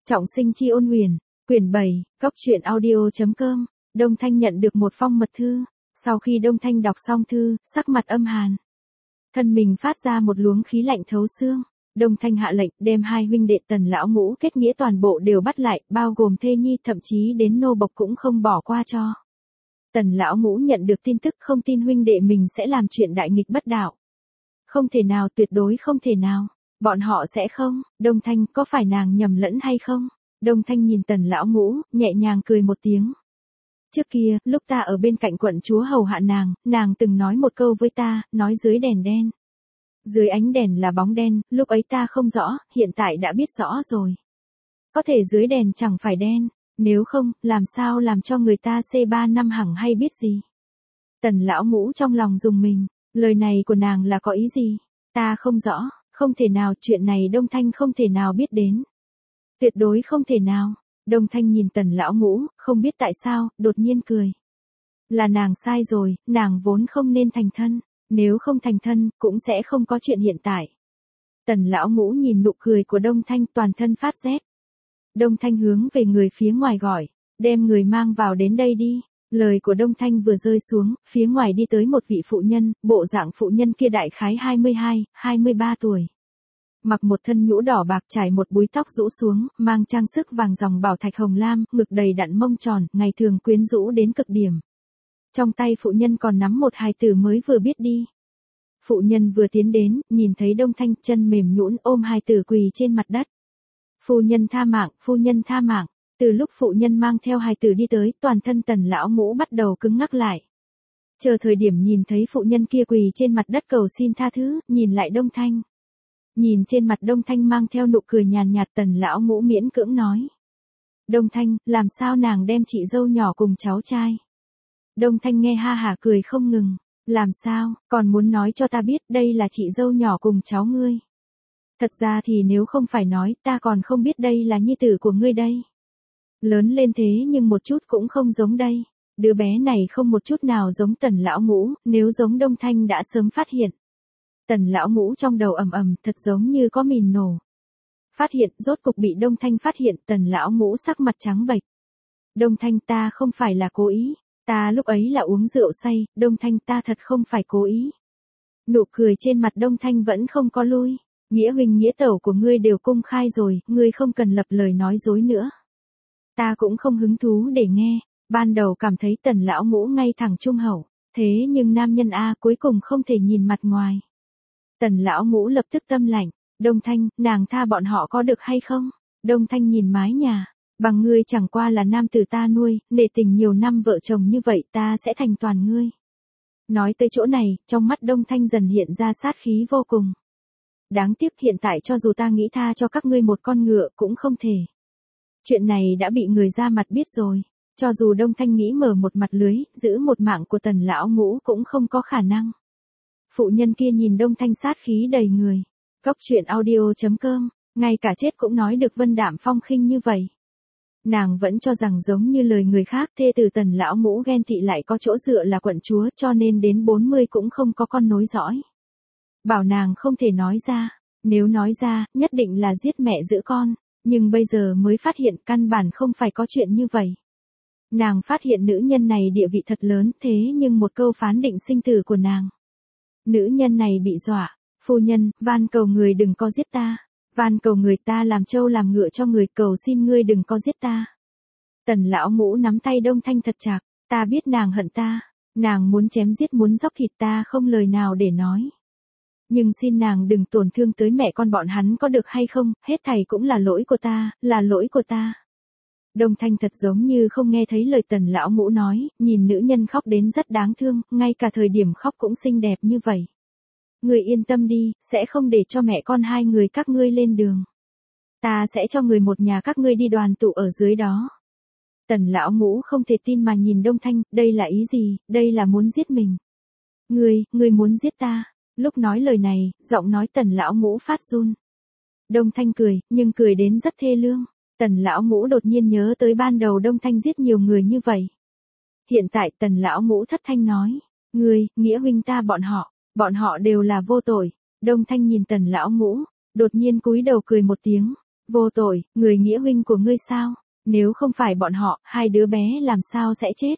Trọng sinh chi ôn huyền, quyển 7, góc truyện audio.com. Đông Thanh nhận được một phong mật thư. Sau khi Đông Thanh đọc xong thư, sắc mặt âm hàn. Thân mình phát ra một luồng khí lạnh thấu xương. Đông Thanh hạ lệnh đem hai huynh đệ Tần lão ngũ kết nghĩa toàn bộ đều bắt lại, bao gồm thê nhi, thậm chí đến nô bộc cũng không bỏ qua cho. Tần lão ngũ nhận được tin tức không tin huynh đệ mình sẽ làm chuyện đại nghịch bất đạo. Không thể nào, tuyệt đối không thể nào. Bọn họ sẽ không. Đông Thanh, có phải nàng nhầm lẫn hay không? Đông Thanh nhìn Tần lão ngũ, nhẹ nhàng cười một tiếng. Trước kia, lúc ta ở bên cạnh quận chúa hầu hạ nàng từng nói một câu với ta, nói dưới đèn đen. Dưới ánh đèn là bóng đen, lúc ấy ta không rõ, hiện tại đã biết rõ rồi. Có thể dưới đèn chẳng phải đen, nếu không, làm sao làm cho người ta C3 năm hẳn hay biết gì. Tần lão ngũ trong lòng rùng mình, lời này của nàng là có ý gì? Ta không rõ, không thể nào, chuyện này Đông Thanh không thể nào biết đến. Tuyệt đối không thể nào. Đông Thanh nhìn Tần lão ngũ, không biết tại sao, đột nhiên cười. Là nàng sai rồi, nàng vốn không nên thành thân. Nếu không thành thân, cũng sẽ không có chuyện hiện tại. Tần lão ngũ nhìn nụ cười của Đông Thanh, toàn thân phát rét. Đông Thanh hướng về người phía ngoài gọi, đem người mang vào đến đây đi. Lời của Đông Thanh vừa rơi xuống, phía ngoài đi tới một vị phụ nhân, bộ dạng phụ nhân kia đại khái 22, 23 tuổi. Mặc một thân nhũ đỏ bạc, trải một búi tóc rũ xuống, mang trang sức vàng dòng bảo thạch hồng lam, ngực đầy đặn mông tròn, ngày thường quyến rũ đến cực điểm. Trong tay phụ nhân còn nắm một hài tử mới vừa biết đi. Phụ nhân vừa tiến đến, nhìn thấy Đông Thanh, chân mềm nhũn ôm hài tử quỳ trên mặt đất. Phu nhân tha mạng, phu nhân tha mạng. Từ lúc phụ nhân mang theo hài tử đi tới, toàn thân Tần lão ngũ bắt đầu cứng ngắc lại. Chờ thời điểm nhìn thấy phụ nhân kia quỳ trên mặt đất cầu xin tha thứ, nhìn lại Đông Thanh. Nhìn trên mặt Đông Thanh mang theo nụ cười nhàn nhạt, Tần lão ngũ miễn cưỡng nói. Đông Thanh, làm sao nàng đem chị dâu nhỏ cùng cháu trai? Đông Thanh nghe ha hả cười không ngừng. Làm sao, còn muốn nói cho ta biết đây là chị dâu nhỏ cùng cháu ngươi? Thật ra thì nếu không phải nói, ta còn không biết đây là nhi tử của ngươi đây. Lớn lên thế nhưng một chút cũng không giống đây. Đứa bé này không một chút nào giống Tần lão ngũ, nếu giống Đông Thanh đã sớm phát hiện. Tần lão ngũ trong đầu ầm ầm, thật giống như có mìn nổ. Phát hiện, rốt cục bị Đông Thanh phát hiện, Tần lão ngũ sắc mặt trắng bệch. Đông Thanh, ta không phải là cố ý. Ta lúc ấy là uống rượu say, Đông Thanh, ta thật không phải cố ý. Nụ cười trên mặt Đông Thanh vẫn không có lui. Nghĩa huynh nghĩa tẩu của ngươi đều công khai rồi, ngươi không cần lập lời nói dối nữa. Ta cũng không hứng thú để nghe. Ban đầu cảm thấy Tần lão ngũ ngay thẳng trung hậu, thế nhưng nam nhân A cuối cùng không thể nhìn mặt ngoài. Tần lão ngũ lập tức tâm lạnh. Đông Thanh, nàng tha bọn họ có được hay không? Đông Thanh nhìn mái nhà. Bằng ngươi chẳng qua là nam tử ta nuôi, nể tình nhiều năm vợ chồng như vậy, ta sẽ thành toàn ngươi. Nói tới chỗ này, trong mắt Đông Thanh dần hiện ra sát khí vô cùng. Đáng tiếc hiện tại cho dù ta nghĩ tha cho các ngươi một con ngựa cũng không thể. Chuyện này đã bị người ra mặt biết rồi. Cho dù Đông Thanh nghĩ mở một mặt lưới, giữ một mạng của Tần lão ngũ cũng không có khả năng. Phụ nhân kia nhìn Đông Thanh sát khí đầy người. Góc truyện audio.com, ngay cả chết cũng nói được vân đạm phong khinh như vậy. Nàng vẫn cho rằng giống như lời người khác, thê tử Tần lão ngũ ghen tị lại có chỗ dựa là quận chúa, cho nên đến 40 cũng không có con nối dõi. Bảo nàng không thể nói ra, nếu nói ra, nhất định là giết mẹ giữ con, nhưng bây giờ mới phát hiện căn bản không phải có chuyện như vậy. Nàng phát hiện nữ nhân này địa vị thật lớn, thế nhưng một câu phán định sinh tử của nàng. Nữ nhân này bị dọa, phu nhân, van cầu người đừng có giết ta. Van cầu người ta làm trâu làm ngựa cho người, cầu xin ngươi đừng có giết ta. Tần lão ngũ nắm tay Đông Thanh thật chặt, ta biết nàng hận ta, nàng muốn chém giết muốn dóc thịt ta không lời nào để nói. Nhưng xin nàng đừng tổn thương tới mẹ con bọn hắn có được hay không, hết thảy cũng là lỗi của ta, là lỗi của ta. Đông Thanh thật giống như không nghe thấy lời Tần lão ngũ nói, nhìn nữ nhân khóc đến rất đáng thương, ngay cả thời điểm khóc cũng xinh đẹp như vậy. Người yên tâm đi, sẽ không để cho mẹ con hai người các ngươi lên đường. Ta sẽ cho người một nhà các ngươi đi đoàn tụ ở dưới đó. Tần lão ngũ không thể tin mà nhìn Đông Thanh, đây là ý gì, đây là muốn giết mình. Ngươi muốn giết ta. Lúc nói lời này, giọng nói Tần lão ngũ phát run. Đông Thanh cười, nhưng cười đến rất thê lương. Tần lão ngũ đột nhiên nhớ tới ban đầu Đông Thanh giết nhiều người như vậy. Hiện tại Tần lão ngũ thất thanh nói, nghĩa huynh ta bọn họ đều là vô tội. Đông Thanh nhìn Tần lão ngũ, đột nhiên cúi đầu cười một tiếng. Vô tội, người nghĩa huynh của ngươi sao? Nếu không phải bọn họ, hai đứa bé làm sao sẽ chết?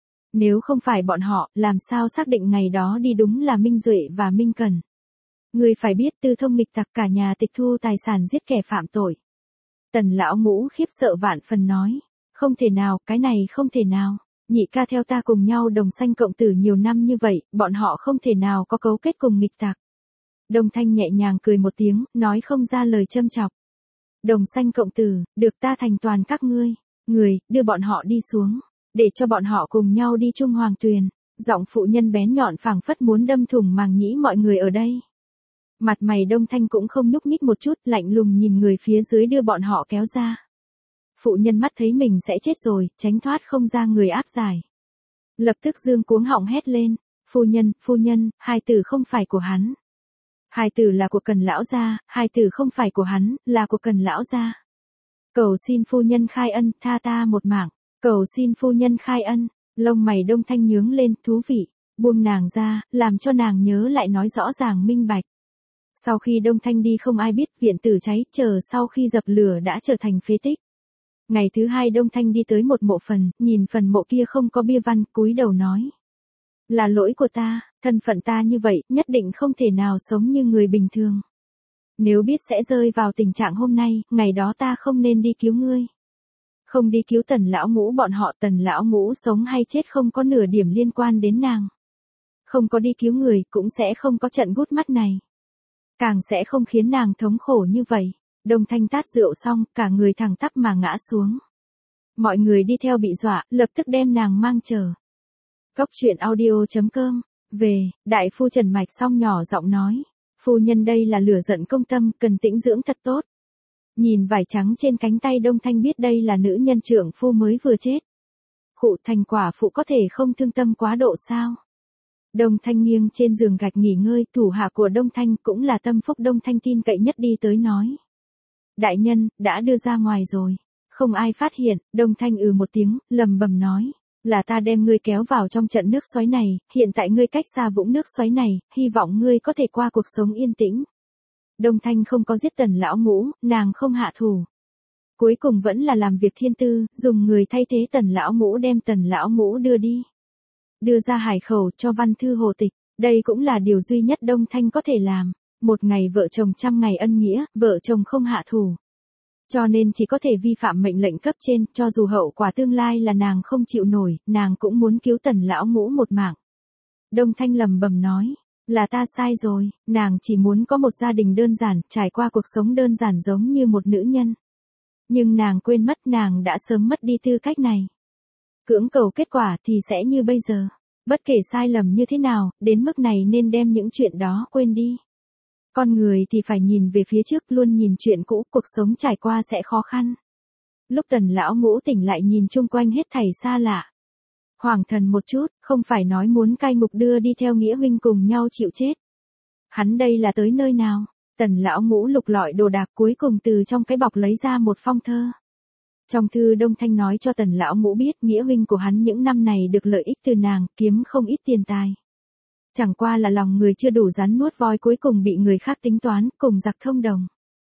Nếu không phải bọn họ, làm sao xác định ngày đó đi đúng là Minh Duệ và Minh Cần? Ngươi phải biết Tư Thông nghịch tặc cả nhà tịch thu tài sản giết kẻ phạm tội. Tần lão ngũ khiếp sợ vạn phần nói. Không thể nào, cái này không thể nào. Nhị ca theo ta cùng nhau đồng sanh cộng tử nhiều năm như vậy, bọn họ không thể nào có cấu kết cùng nghịch tặc. Đông Thanh nhẹ nhàng cười một tiếng, nói không ra lời châm chọc. Đồng sanh cộng tử, được ta thành toàn các ngươi. Người, đưa bọn họ đi xuống. Để cho bọn họ cùng nhau đi chung hoàng tuyền. Giọng phụ nhân bén nhọn phảng phất muốn đâm thủng màng nhĩ mọi người ở đây. Mặt mày Đông Thanh cũng không nhúc nhích một chút, lạnh lùng nhìn người phía dưới đưa bọn họ kéo ra. Phụ nhân mắt thấy mình sẽ chết rồi, tránh thoát không ra người áp giải. Lập tức dương cuống họng hét lên. Phu nhân, hai tử không phải của hắn. Hai tử là của Cần lão gia, hai tử không phải của hắn, là của Cần lão gia. Cầu xin phu nhân khai ân, tha ta một mạng. Cầu xin phu nhân khai ân. Lông mày Đông Thanh nhướng lên, thú vị. Buông nàng ra, làm cho nàng nhớ lại nói rõ ràng minh bạch. Sau khi Đông Thanh đi không ai biết viện tử cháy, chờ sau khi dập lửa đã trở thành phế tích. Ngày thứ hai Đông Thanh đi tới một mộ phần, nhìn phần mộ kia không có bia văn, cúi đầu nói. Là lỗi của ta, thân phận ta như vậy, nhất định không thể nào sống như người bình thường. Nếu biết sẽ rơi vào tình trạng hôm nay, ngày đó ta không nên đi cứu ngươi. Không đi cứu Tần lão ngũ bọn họ, Tần lão ngũ sống hay chết không có nửa điểm liên quan đến nàng. Không có đi cứu người, cũng sẽ không có trận gút mắt này. Càng sẽ không khiến nàng thống khổ như vậy. Đông Thanh tát rượu xong, cả người thẳng tắp mà ngã xuống. Mọi người đi theo bị dọa, lập tức đem nàng mang chờ. Cốc truyện audio.com. Về, đại phu Trần Mạch xong nhỏ giọng nói. Phu nhân đây là lửa giận công tâm, cần tĩnh dưỡng thật tốt. Nhìn vải trắng trên cánh tay Đông Thanh biết đây là nữ nhân trưởng phu mới vừa chết. Khụ thành quả phụ có thể không thương tâm quá độ sao? Đông Thanh nghiêng trên giường gạch nghỉ ngơi, thủ hạ của Đông Thanh cũng là tâm phúc Đông Thanh tin cậy nhất đi tới nói. Đại nhân, đã đưa ra ngoài rồi. Không ai phát hiện, Đông Thanh một tiếng, lầm bầm nói. Là ta đem ngươi kéo vào trong trận nước xoáy này, hiện tại ngươi cách xa vũng nước xoáy này, hy vọng ngươi có thể qua cuộc sống yên tĩnh. Đông Thanh không có giết Tần lão ngũ, nàng không hạ thủ. Cuối cùng vẫn là làm việc thiên tư, dùng người thay thế Tần lão ngũ đem Tần lão ngũ đưa đi. Đưa ra hải khẩu cho văn thư hồ tịch, đây cũng là điều duy nhất Đông Thanh có thể làm. Một ngày vợ chồng trăm ngày ân nghĩa, vợ chồng không hạ thủ. Cho nên chỉ có thể vi phạm mệnh lệnh cấp trên, cho dù hậu quả tương lai là nàng không chịu nổi, nàng cũng muốn cứu Tần lão ngũ một mạng. Đông Thanh lầm bầm nói, là ta sai rồi, nàng chỉ muốn có một gia đình đơn giản, trải qua cuộc sống đơn giản giống như một nữ nhân. Nhưng nàng quên mất nàng đã sớm mất đi tư cách này. Cưỡng cầu kết quả thì sẽ như bây giờ. Bất kể sai lầm như thế nào, đến mức này nên đem những chuyện đó quên đi. Con người thì phải nhìn về phía trước, luôn nhìn chuyện cũ, cuộc sống trải qua sẽ khó khăn. Lúc Tần lão ngũ tỉnh lại nhìn chung quanh hết thảy xa lạ. Hoàng thần một chút, không phải nói muốn cai ngục đưa đi theo nghĩa huynh cùng nhau chịu chết. Hắn đây là tới nơi nào? Tần lão ngũ lục lọi đồ đạc cuối cùng từ trong cái bọc lấy ra một phong thơ. Trong thư Đông Thanh nói cho Tần lão ngũ biết nghĩa huynh của hắn những năm này được lợi ích từ nàng, kiếm không ít tiền tài. Chẳng qua là lòng người chưa đủ rắn nuốt voi, cuối cùng bị người khác tính toán, cùng giặc thông đồng.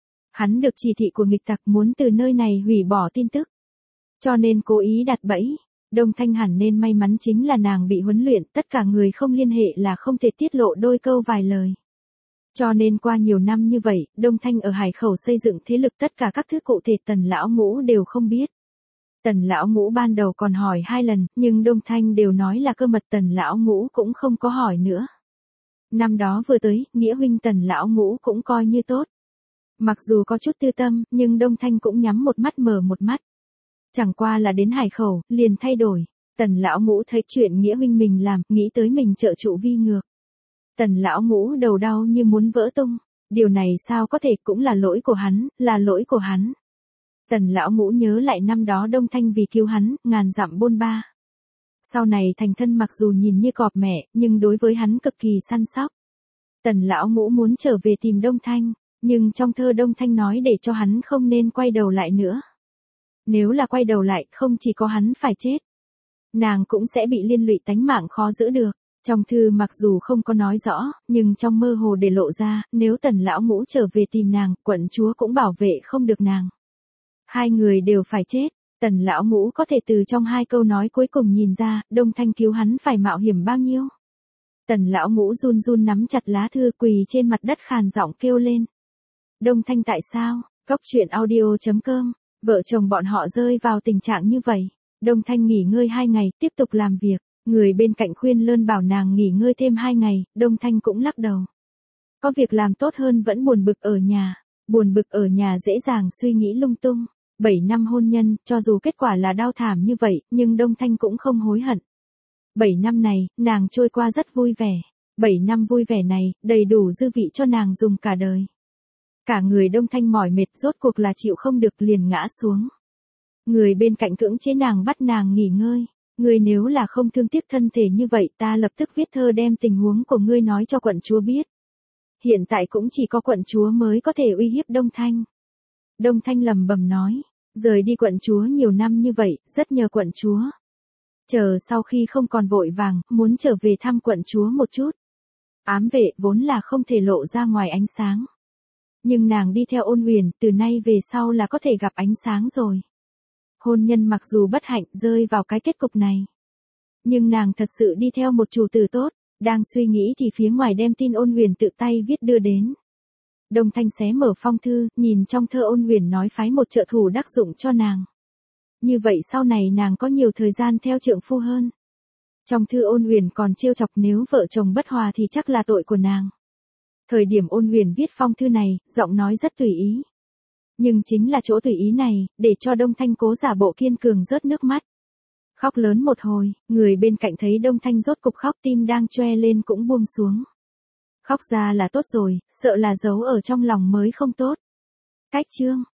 Hắn được chỉ thị của nghịch tặc muốn từ nơi này hủy bỏ tin tức. Cho nên cố ý đặt bẫy. Đông Thanh hẳn nên may mắn chính là nàng bị huấn luyện, tất cả người không liên hệ là không thể tiết lộ đôi câu vài lời. Cho nên qua nhiều năm như vậy, Đông Thanh ở hải khẩu xây dựng thế lực, tất cả các thứ cụ thể Tần lão ngũ đều không biết. Tần lão ngũ ban đầu còn hỏi 2 lần, nhưng Đông Thanh đều nói là cơ mật, Tần lão ngũ cũng không có hỏi nữa. Năm đó vừa tới, nghĩa huynh Tần lão ngũ cũng coi như tốt. Mặc dù có chút tư tâm, nhưng Đông Thanh cũng nhắm một mắt mở một mắt. Chẳng qua là đến hải khẩu, liền thay đổi. Tần lão ngũ thấy chuyện nghĩa huynh mình làm, nghĩ tới mình trợ trụ vi ngược. Tần lão ngũ đầu đau như muốn vỡ tung. Điều này sao có thể, cũng là lỗi của hắn, là lỗi của hắn. Tần lão ngũ nhớ lại năm đó Đông Thanh vì cứu hắn, ngàn dặm bôn ba. Sau này thành thân mặc dù nhìn như cọp mẹ, nhưng đối với hắn cực kỳ săn sóc. Tần lão ngũ muốn trở về tìm Đông Thanh, nhưng trong thơ Đông Thanh nói để cho hắn không nên quay đầu lại nữa. Nếu là quay đầu lại, không chỉ có hắn phải chết, nàng cũng sẽ bị liên lụy, tánh mạng khó giữ được. Trong thư mặc dù không có nói rõ, nhưng trong mơ hồ để lộ ra, nếu Tần lão ngũ trở về tìm nàng, quận chúa cũng bảo vệ không được nàng. Hai người đều phải chết. Tần lão ngũ có thể từ trong hai câu nói cuối cùng nhìn ra, Đông Thanh cứu hắn phải mạo hiểm bao nhiêu. Tần lão ngũ run run nắm chặt lá thư, quỳ trên mặt đất khàn giọng kêu lên. Đông Thanh tại sao? Góc truyện audio.com. Vợ chồng bọn họ rơi vào tình trạng như vậy. Đông Thanh nghỉ ngơi 2 ngày, tiếp tục làm việc. Người bên cạnh khuyên lơn bảo nàng nghỉ ngơi thêm 2 ngày, Đông Thanh cũng lắc đầu. Có việc làm tốt hơn vẫn buồn bực ở nhà. Buồn bực ở nhà dễ dàng suy nghĩ lung tung. 7 năm hôn nhân, cho dù kết quả là đau thảm như vậy, nhưng Đông Thanh cũng không hối hận. 7 năm này, nàng trôi qua rất vui vẻ. 7 năm vui vẻ này, đầy đủ dư vị cho nàng dùng cả đời. Cả người Đông Thanh mỏi mệt rốt cuộc là chịu không được liền ngã xuống. Người bên cạnh cưỡng chế nàng bắt nàng nghỉ ngơi. Ngươi nếu là không thương tiếc thân thể như vậy ta lập tức viết thơ đem tình huống của ngươi nói cho quận chúa biết. Hiện tại cũng chỉ có quận chúa mới có thể uy hiếp Đông Thanh. Đông Thanh lẩm bẩm nói, rời đi quận chúa nhiều năm như vậy, rất nhờ quận chúa. Chờ sau khi không còn vội vàng, muốn trở về thăm quận chúa một chút. Ám vệ vốn là không thể lộ ra ngoài ánh sáng. Nhưng nàng đi theo Ôn Huyền, từ nay về sau là có thể gặp ánh sáng rồi. Hôn nhân mặc dù bất hạnh rơi vào cái kết cục này. Nhưng nàng thật sự đi theo một chủ tử tốt, đang suy nghĩ thì phía ngoài đem tin Ôn Huyền tự tay viết đưa đến. Đông Thanh xé mở phong thư, nhìn trong thơ Ôn Huyền nói phái một trợ thủ đắc dụng cho nàng. Như vậy sau này nàng có nhiều thời gian theo trượng phu hơn. Trong thư Ôn Huyền còn trêu chọc nếu vợ chồng bất hòa thì chắc là tội của nàng. Thời điểm Ôn Huyền viết phong thư này, giọng nói rất tùy ý. Nhưng chính là chỗ tùy ý này, để cho Đông Thanh cố giả bộ kiên cường rớt nước mắt. Khóc lớn một hồi, người bên cạnh thấy Đông Thanh rốt cục khóc tim đang choe lên cũng buông xuống. Khóc ra là tốt rồi, sợ là giấu ở trong lòng mới không tốt. Cách chương.